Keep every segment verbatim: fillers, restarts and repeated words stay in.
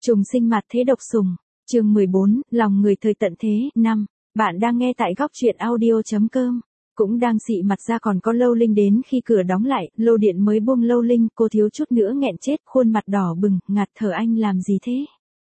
Trùng sinh mặt thế độc sùng, chương mười bốn, lòng người thời tận thế, năm. Bạn đang nghe tại góc truyện audio.com. Cũng đang xị mặt ra còn có Lâu Linh đến khi cửa đóng lại, lô điện mới buông Lâu Linh, cô thiếu chút nữa nghẹn chết, khuôn mặt đỏ bừng, ngạt thở anh làm gì thế?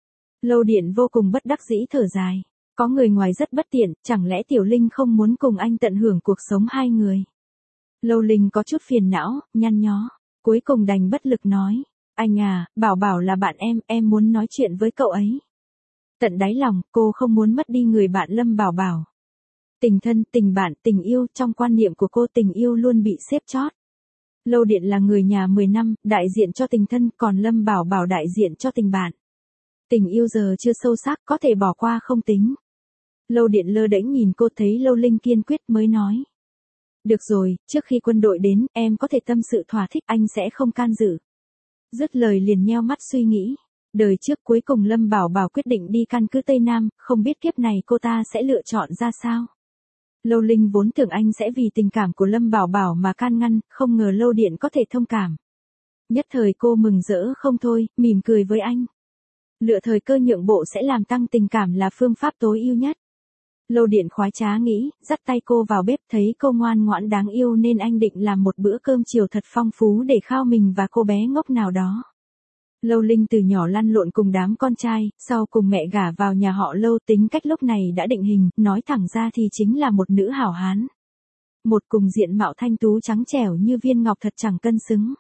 Lâu điện vô cùng bất đắc dĩ thở dài. Có người ngoài rất bất tiện, chẳng lẽ Tiểu Linh không muốn cùng anh tận hưởng cuộc sống hai người? Lâu Linh có chút phiền não, nhăn nhó, cuối cùng đành bất lực nói. Anh à, Bảo Bảo là bạn em, em muốn nói chuyện với cậu ấy. Tận đáy lòng, cô không muốn mất đi người bạn Lâm Bảo Bảo. Tình thân, tình bạn, tình yêu, trong quan niệm của cô tình yêu luôn bị xếp chót. Lâu Điện là người nhà mười năm, đại diện cho tình thân, còn Lâm Bảo Bảo đại diện cho tình bạn. Tình yêu giờ chưa sâu sắc, có thể bỏ qua không tính. Lâu Điện lơ đễnh nhìn cô, thấy Lâu Linh kiên quyết mới nói. Được rồi, trước khi quân đội đến, em có thể tâm sự thỏa thích, anh sẽ không can dự. Dứt lời liền nheo mắt suy nghĩ. Đời trước cuối cùng Lâm Bảo Bảo quyết định đi căn cứ Tây Nam, không biết kiếp này cô ta sẽ lựa chọn ra sao. Lâu Linh vốn tưởng anh sẽ vì tình cảm của Lâm Bảo Bảo mà can ngăn, không ngờ Lâu Điện có thể thông cảm. Nhất thời cô mừng rỡ không thôi, mỉm cười với anh. Lựa thời cơ nhượng bộ sẽ làm tăng tình cảm là phương pháp tối ưu nhất. Lâu Điện khoái trá nghĩ, dắt tay cô vào bếp, thấy cô ngoan ngoãn đáng yêu nên anh định làm một bữa cơm chiều thật phong phú để khao mình và cô bé ngốc nào đó. Lâu Linh từ nhỏ lăn lộn cùng đám con trai, sau cùng mẹ gả vào nhà họ Lâu, tính cách lúc này đã định hình, nói thẳng ra thì chính là một nữ hảo hán. Một cùng diện mạo thanh tú trắng trẻo như viên ngọc thật chẳng cân xứng.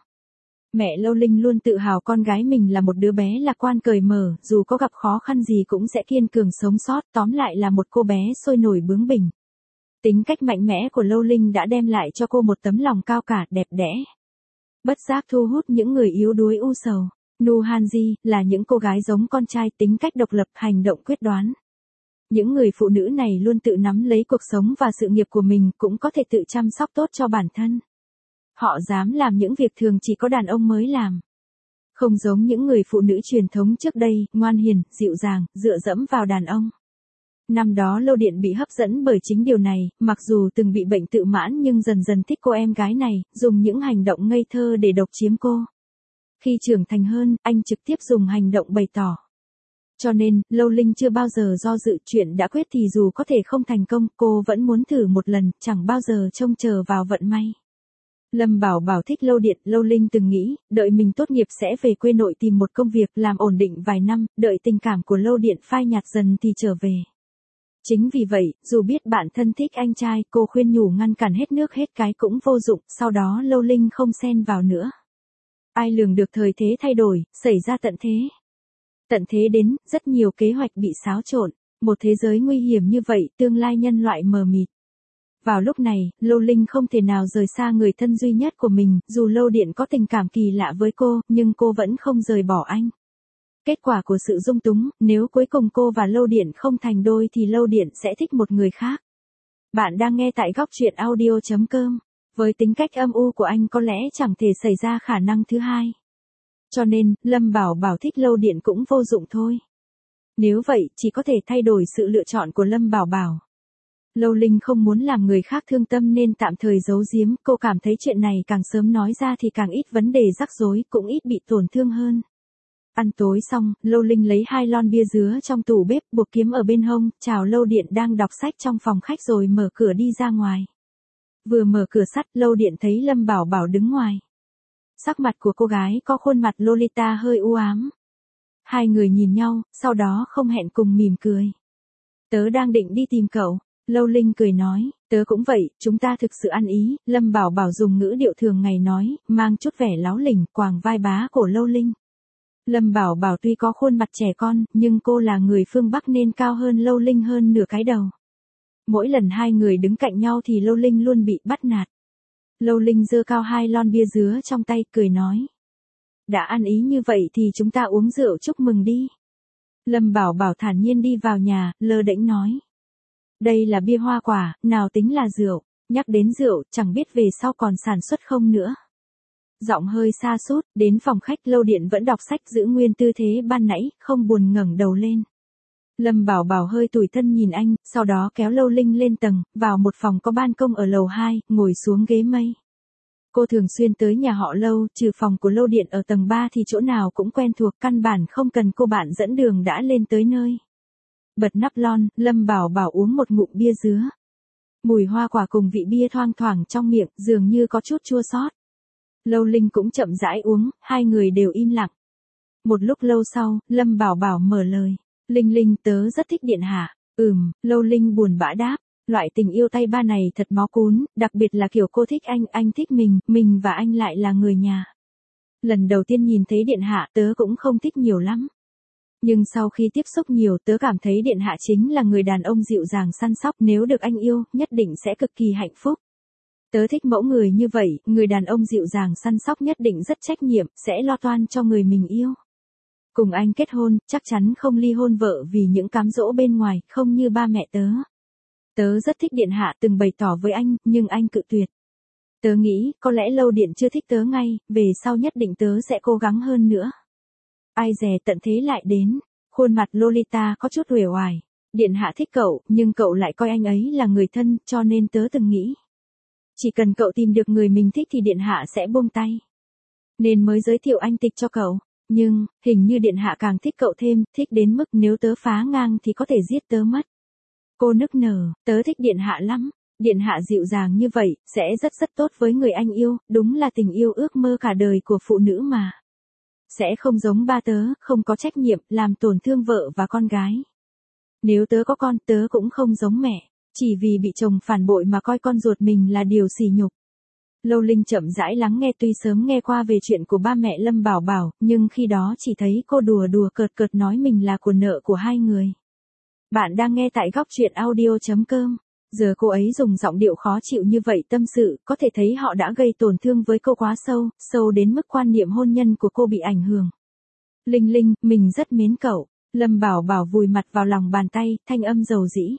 Mẹ Lâu Linh luôn tự hào con gái mình là một đứa bé lạc quan cởi mở, dù có gặp khó khăn gì cũng sẽ kiên cường sống sót, tóm lại là một cô bé sôi nổi bướng bỉnh. Tính cách mạnh mẽ của Lâu Linh đã đem lại cho cô một tấm lòng cao cả, đẹp đẽ. Bất giác thu hút những người yếu đuối u sầu. Nu Hanji là những cô gái giống con trai, tính cách độc lập, hành động quyết đoán. Những người phụ nữ này luôn tự nắm lấy cuộc sống và sự nghiệp của mình, cũng có thể tự chăm sóc tốt cho bản thân. Họ dám làm những việc thường chỉ có đàn ông mới làm. Không giống những người phụ nữ truyền thống trước đây, ngoan hiền, dịu dàng, dựa dẫm vào đàn ông. Năm đó Lâu Điện bị hấp dẫn bởi chính điều này, mặc dù từng bị bệnh tự mãn nhưng dần dần thích cô em gái này, dùng những hành động ngây thơ để độc chiếm cô. Khi trưởng thành hơn, anh trực tiếp dùng hành động bày tỏ. Cho nên, Lâu Linh chưa bao giờ do dự, chuyện đã quyết thì dù có thể không thành công, cô vẫn muốn thử một lần, chẳng bao giờ trông chờ vào vận may. Lâm Bảo Bảo thích Lâu Điện, Lâu Linh từng nghĩ, đợi mình tốt nghiệp sẽ về quê nội tìm một công việc làm ổn định vài năm, đợi tình cảm của Lâu Điện phai nhạt dần thì trở về. Chính vì vậy, dù biết bản thân thích anh trai, cô khuyên nhủ ngăn cản hết nước hết cái cũng vô dụng, sau đó Lâu Linh không xen vào nữa. Ai lường được thời thế thay đổi, xảy ra tận thế. Tận thế đến, rất nhiều kế hoạch bị xáo trộn, một thế giới nguy hiểm như vậy, tương lai nhân loại mờ mịt. Vào lúc này, Lâu Linh không thể nào rời xa người thân duy nhất của mình, dù Lâu Điện có tình cảm kỳ lạ với cô, nhưng cô vẫn không rời bỏ anh. Kết quả của sự dung túng, nếu cuối cùng cô và Lâu Điện không thành đôi thì Lâu Điện sẽ thích một người khác. Bạn đang nghe tại góc truyện audio.com. Với tính cách âm u của anh có lẽ chẳng thể xảy ra khả năng thứ hai. Cho nên, Lâm Bảo Bảo thích Lâu Điện cũng vô dụng thôi. Nếu vậy, chỉ có thể thay đổi sự lựa chọn của Lâm Bảo Bảo. Lâu Linh không muốn làm người khác thương tâm nên tạm thời giấu giếm, cô cảm thấy chuyện này càng sớm nói ra thì càng ít vấn đề rắc rối, cũng ít bị tổn thương hơn. Ăn tối xong, Lâu Linh lấy hai lon bia dứa trong tủ bếp, buộc kiếm ở bên hông, chào Lâu Điện đang đọc sách trong phòng khách rồi mở cửa đi ra ngoài. Vừa mở cửa sắt, Lâu Điện thấy Lâm Bảo Bảo đứng ngoài. Sắc mặt của cô gái có khuôn mặt Lolita hơi u ám. Hai người nhìn nhau, sau đó không hẹn cùng mỉm cười. Tớ đang định đi tìm cậu. Lâu Linh cười nói, tớ cũng vậy, chúng ta thực sự ăn ý. Lâm Bảo Bảo dùng ngữ điệu thường ngày nói, mang chút vẻ láo lỉnh, quàng vai bá cổ Lâu Linh. Lâm Bảo Bảo tuy có khuôn mặt trẻ con, nhưng cô là người phương Bắc nên cao hơn Lâu Linh hơn nửa cái đầu. Mỗi lần hai người đứng cạnh nhau thì Lâu Linh luôn bị bắt nạt. Lâu Linh giơ cao hai lon bia dứa trong tay, cười nói. Đã ăn ý như vậy thì chúng ta uống rượu chúc mừng đi. Lâm Bảo Bảo thản nhiên đi vào nhà, lơ đễnh nói. Đây là bia hoa quả, nào tính là rượu, nhắc đến rượu, chẳng biết về sau còn sản xuất không nữa. Giọng hơi sa sút, đến phòng khách Lâu Điện vẫn đọc sách giữ nguyên tư thế ban nãy, không buồn ngẩng đầu lên. Lâm Bảo Bảo hơi tủi thân nhìn anh, sau đó kéo Lâu Linh lên tầng, vào một phòng có ban công ở lầu hai, ngồi xuống ghế mây. Cô thường xuyên tới nhà họ Lâu, trừ phòng của Lâu Điện ở tầng ba thì chỗ nào cũng quen thuộc, căn bản không cần cô bạn dẫn đường đã lên tới nơi. Bật nắp lon, Lâm Bảo Bảo uống một ngụm bia dứa. Mùi hoa quả cùng vị bia thoang thoảng trong miệng, dường như có chút chua xót. Lâu Linh cũng chậm rãi uống, hai người đều im lặng. Một lúc lâu sau, Lâm Bảo Bảo mở lời. Linh Linh, tớ rất thích điện hạ. Ừm, Lâu Linh buồn bã đáp. Loại tình yêu tay ba này thật máu cún, đặc biệt là kiểu cô thích anh, anh thích mình, mình và anh lại là người nhà. Lần đầu tiên nhìn thấy điện hạ tớ cũng không thích nhiều lắm. Nhưng sau khi tiếp xúc nhiều tớ cảm thấy điện hạ chính là người đàn ông dịu dàng săn sóc, nếu được anh yêu, nhất định sẽ cực kỳ hạnh phúc. Tớ thích mẫu người như vậy, người đàn ông dịu dàng săn sóc nhất định rất trách nhiệm, sẽ lo toan cho người mình yêu. Cùng anh kết hôn, chắc chắn không ly hôn vợ vì những cám dỗ bên ngoài, không như ba mẹ tớ. Tớ rất thích điện hạ từng bày tỏ với anh, nhưng anh cự tuyệt. Tớ nghĩ, có lẽ Lâu Điện chưa thích tớ ngay, về sau nhất định tớ sẽ cố gắng hơn nữa. Ai dè tận thế lại đến, khuôn mặt Lolita có chút uể oải. Điện hạ thích cậu, nhưng cậu lại coi anh ấy là người thân, cho nên tớ từng nghĩ. Chỉ cần cậu tìm được người mình thích thì điện hạ sẽ buông tay. Nên mới giới thiệu anh Tịch cho cậu. Nhưng, hình như điện hạ càng thích cậu thêm, thích đến mức nếu tớ phá ngang thì có thể giết tớ mất. Cô nức nở, tớ thích điện hạ lắm. Điện hạ dịu dàng như vậy, sẽ rất rất tốt với người anh yêu, đúng là tình yêu ước mơ cả đời của phụ nữ mà. Sẽ không giống ba tớ, không có trách nhiệm, làm tổn thương vợ và con gái. Nếu tớ có con, tớ cũng không giống mẹ, chỉ vì bị chồng phản bội mà coi con ruột mình là điều sỉ nhục. Lâu Linh chậm rãi lắng nghe, tuy sớm nghe qua về chuyện của ba mẹ Lâm Bảo Bảo, nhưng khi đó chỉ thấy cô đùa đùa cợt cợt nói mình là của nợ của hai người. Bạn đang nghe tại góc truyện audio.com. Giờ cô ấy dùng giọng điệu khó chịu như vậy tâm sự, có thể thấy họ đã gây tổn thương với cô quá sâu, sâu đến mức quan niệm hôn nhân của cô bị ảnh hưởng. Linh Linh, mình rất mến cậu. Lâm Bảo Bảo vùi mặt vào lòng bàn tay, thanh âm dầu dĩ.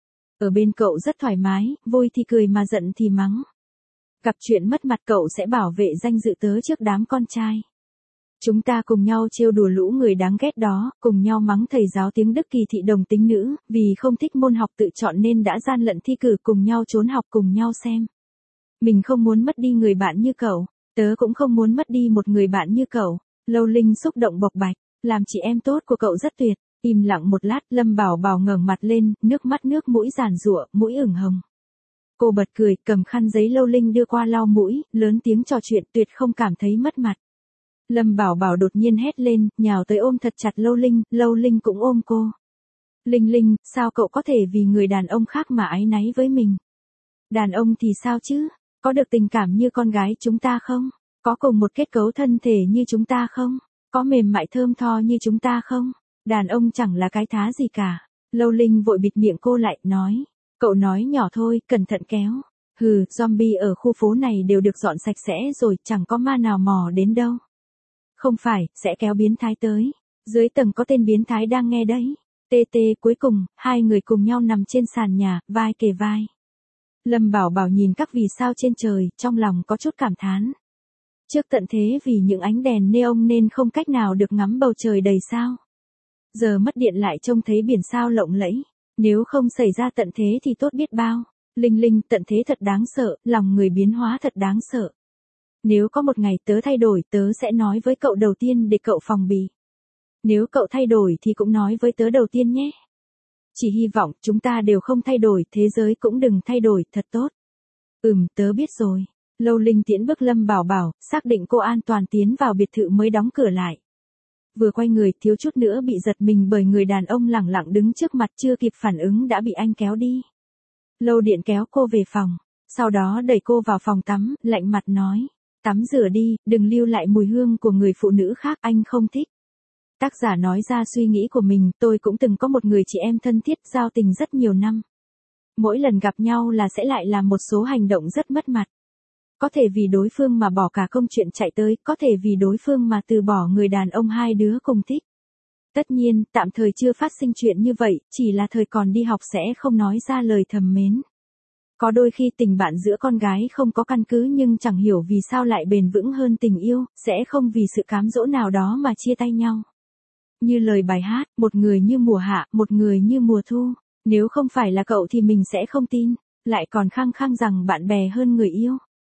Ở bên cậu rất thoải mái, vui thì cười mà giận thì mắng. Gặp chuyện mất mặt cậu sẽ bảo vệ danh dự tớ trước đám con trai. Chúng ta cùng nhau trêu đùa lũ người đáng ghét đó, cùng nhau mắng thầy giáo tiếng Đức kỳ thị đồng tính nữ, vì không thích môn học tự chọn nên đã gian lận thi cử, cùng nhau trốn học, cùng nhau xem. Mình không muốn mất đi người bạn như cậu, tớ cũng không muốn mất đi một người bạn như cậu. Lâu Linh xúc động bộc bạch, làm chị em tốt của cậu rất tuyệt. Im lặng một lát, Lâm Bảo Bảo ngẩng mặt lên, nước mắt nước mũi giàn giụa, mũi ửng hồng. Cô bật cười, cầm khăn giấy Lâu Linh đưa qua lau mũi, lớn tiếng trò chuyện, tuyệt không cảm thấy mất mặt. Lâm Bảo Bảo đột nhiên hét lên, nhào tới ôm thật chặt Lâu Linh, Lâu Linh cũng ôm cô. Linh Linh, sao cậu có thể vì người đàn ông khác mà áy náy với mình? Đàn ông thì sao chứ? Có được tình cảm như con gái chúng ta không? Có cùng một kết cấu thân thể như chúng ta không? Có mềm mại thơm tho như chúng ta không? Đàn ông chẳng là cái thá gì cả. Lâu Linh vội bịt miệng cô lại, nói. Cậu nói nhỏ thôi, cẩn thận kéo. Hừ, zombie ở khu phố này đều được dọn sạch sẽ rồi, chẳng có ma nào mò đến đâu. Không phải, sẽ kéo biến thái tới. Dưới tầng có tên biến thái đang nghe đấy. Tê tê, cuối cùng, hai người cùng nhau nằm trên sàn nhà, vai kề vai. Lâm Bảo Bảo nhìn các vì sao trên trời, trong lòng có chút cảm thán. Trước tận thế vì những ánh đèn neon nên không cách nào được ngắm bầu trời đầy sao. Giờ mất điện lại trông thấy biển sao lộng lẫy. Nếu không xảy ra tận thế thì tốt biết bao. Linh Linh, tận thế thật đáng sợ, lòng người biến hóa thật đáng sợ. Nếu có một ngày tớ thay đổi, tớ sẽ nói với cậu đầu tiên để cậu phòng bị. Nếu cậu thay đổi thì cũng nói với tớ đầu tiên nhé. Chỉ hy vọng chúng ta đều không thay đổi, thế giới cũng đừng thay đổi, thật tốt. Ừm, tớ biết rồi. Lâu Linh tiễn bước Lâm Bảo Bảo, xác định cô an toàn tiến vào biệt thự mới đóng cửa lại. Vừa quay người, thiếu chút nữa bị giật mình bởi người đàn ông lẳng lặng đứng trước mặt, chưa kịp phản ứng đã bị anh kéo đi. Lâu Điện kéo cô về phòng, sau đó đẩy cô vào phòng tắm, lạnh mặt nói. Tắm rửa đi, đừng lưu lại mùi hương của người phụ nữ khác, anh không thích. Tác giả nói ra suy nghĩ của mình, tôi cũng từng có một người chị em thân thiết, giao tình rất nhiều năm. Mỗi lần gặp nhau là sẽ lại làm một số hành động rất mất mặt. Có thể vì đối phương mà bỏ cả công chuyện chạy tới, có thể vì đối phương mà từ bỏ người đàn ông hai đứa cùng thích. Tất nhiên, tạm thời chưa phát sinh chuyện như vậy, chỉ là thời còn đi học sẽ không nói ra lời thầm mến. Có đôi khi tình bạn giữa con gái không có căn cứ nhưng chẳng hiểu vì sao lại bền vững hơn tình yêu, sẽ không vì sự cám dỗ nào đó mà chia tay nhau. Như lời bài hát, một người như mùa hạ, một người như mùa thu. Nếu không phải là cậu thì mình sẽ không tin, lại còn khăng khăng rằng bạn bè hơn người yêu.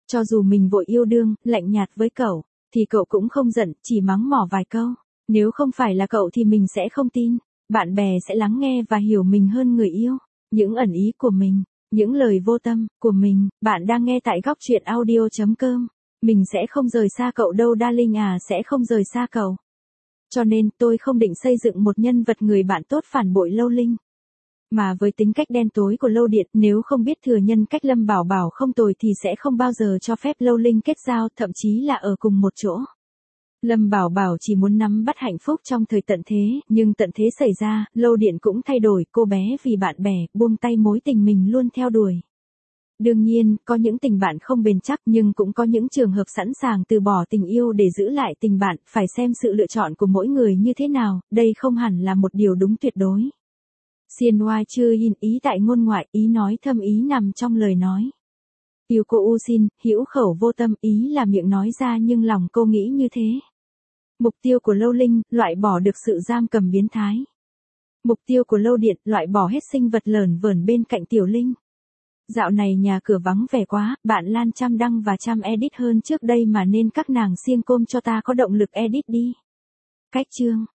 Cho dù mình vội yêu đương, lạnh nhạt với cậu, thì cậu cũng không giận, chỉ mắng mỏ vài câu. Nếu không phải là cậu thì mình sẽ không tin. Bạn bè sẽ lắng nghe và hiểu mình hơn người yêu. Những ẩn ý của mình, những lời vô tâm của mình, bạn đang nghe tại góc truyện audio chấm com. Mình sẽ không rời xa cậu đâu darling à, sẽ không rời xa cậu. Cho nên tôi không định xây dựng một nhân vật người bạn tốt phản bội Lâu Linh. Mà với tính cách đen tối của Lâu Điện, nếu không biết thừa nhân cách Lâm Bảo Bảo không tồi thì sẽ không bao giờ cho phép Lâu Linh kết giao, thậm chí là ở cùng một chỗ. Lâm Bảo Bảo chỉ muốn nắm bắt hạnh phúc trong thời tận thế, nhưng tận thế xảy ra, Lâu Điện cũng thay đổi, cô bé vì bạn bè, buông tay mối tình mình luôn theo đuổi. Đương nhiên, có những tình bạn không bền chắc nhưng cũng có những trường hợp sẵn sàng từ bỏ tình yêu để giữ lại tình bạn, phải xem sự lựa chọn của mỗi người như thế nào, đây không hẳn là một điều đúng tuyệt đối. Xiên oai chưa in ý tại ngôn ngoại, ý nói thâm ý nằm trong lời nói. Yêu cô u xin, hữu khẩu vô tâm, ý là miệng nói ra nhưng lòng cô nghĩ như thế. Mục tiêu của Lâu Linh, loại bỏ được sự giam cầm biến thái. Mục tiêu của Lâu Điện, loại bỏ hết sinh vật lởn vởn bên cạnh Tiểu Linh. Dạo này nhà cửa vắng vẻ quá, bạn Lan chăm đăng và chăm edit hơn trước đây mà nên các nàng siêng côm cho ta có động lực edit đi. Cách chương.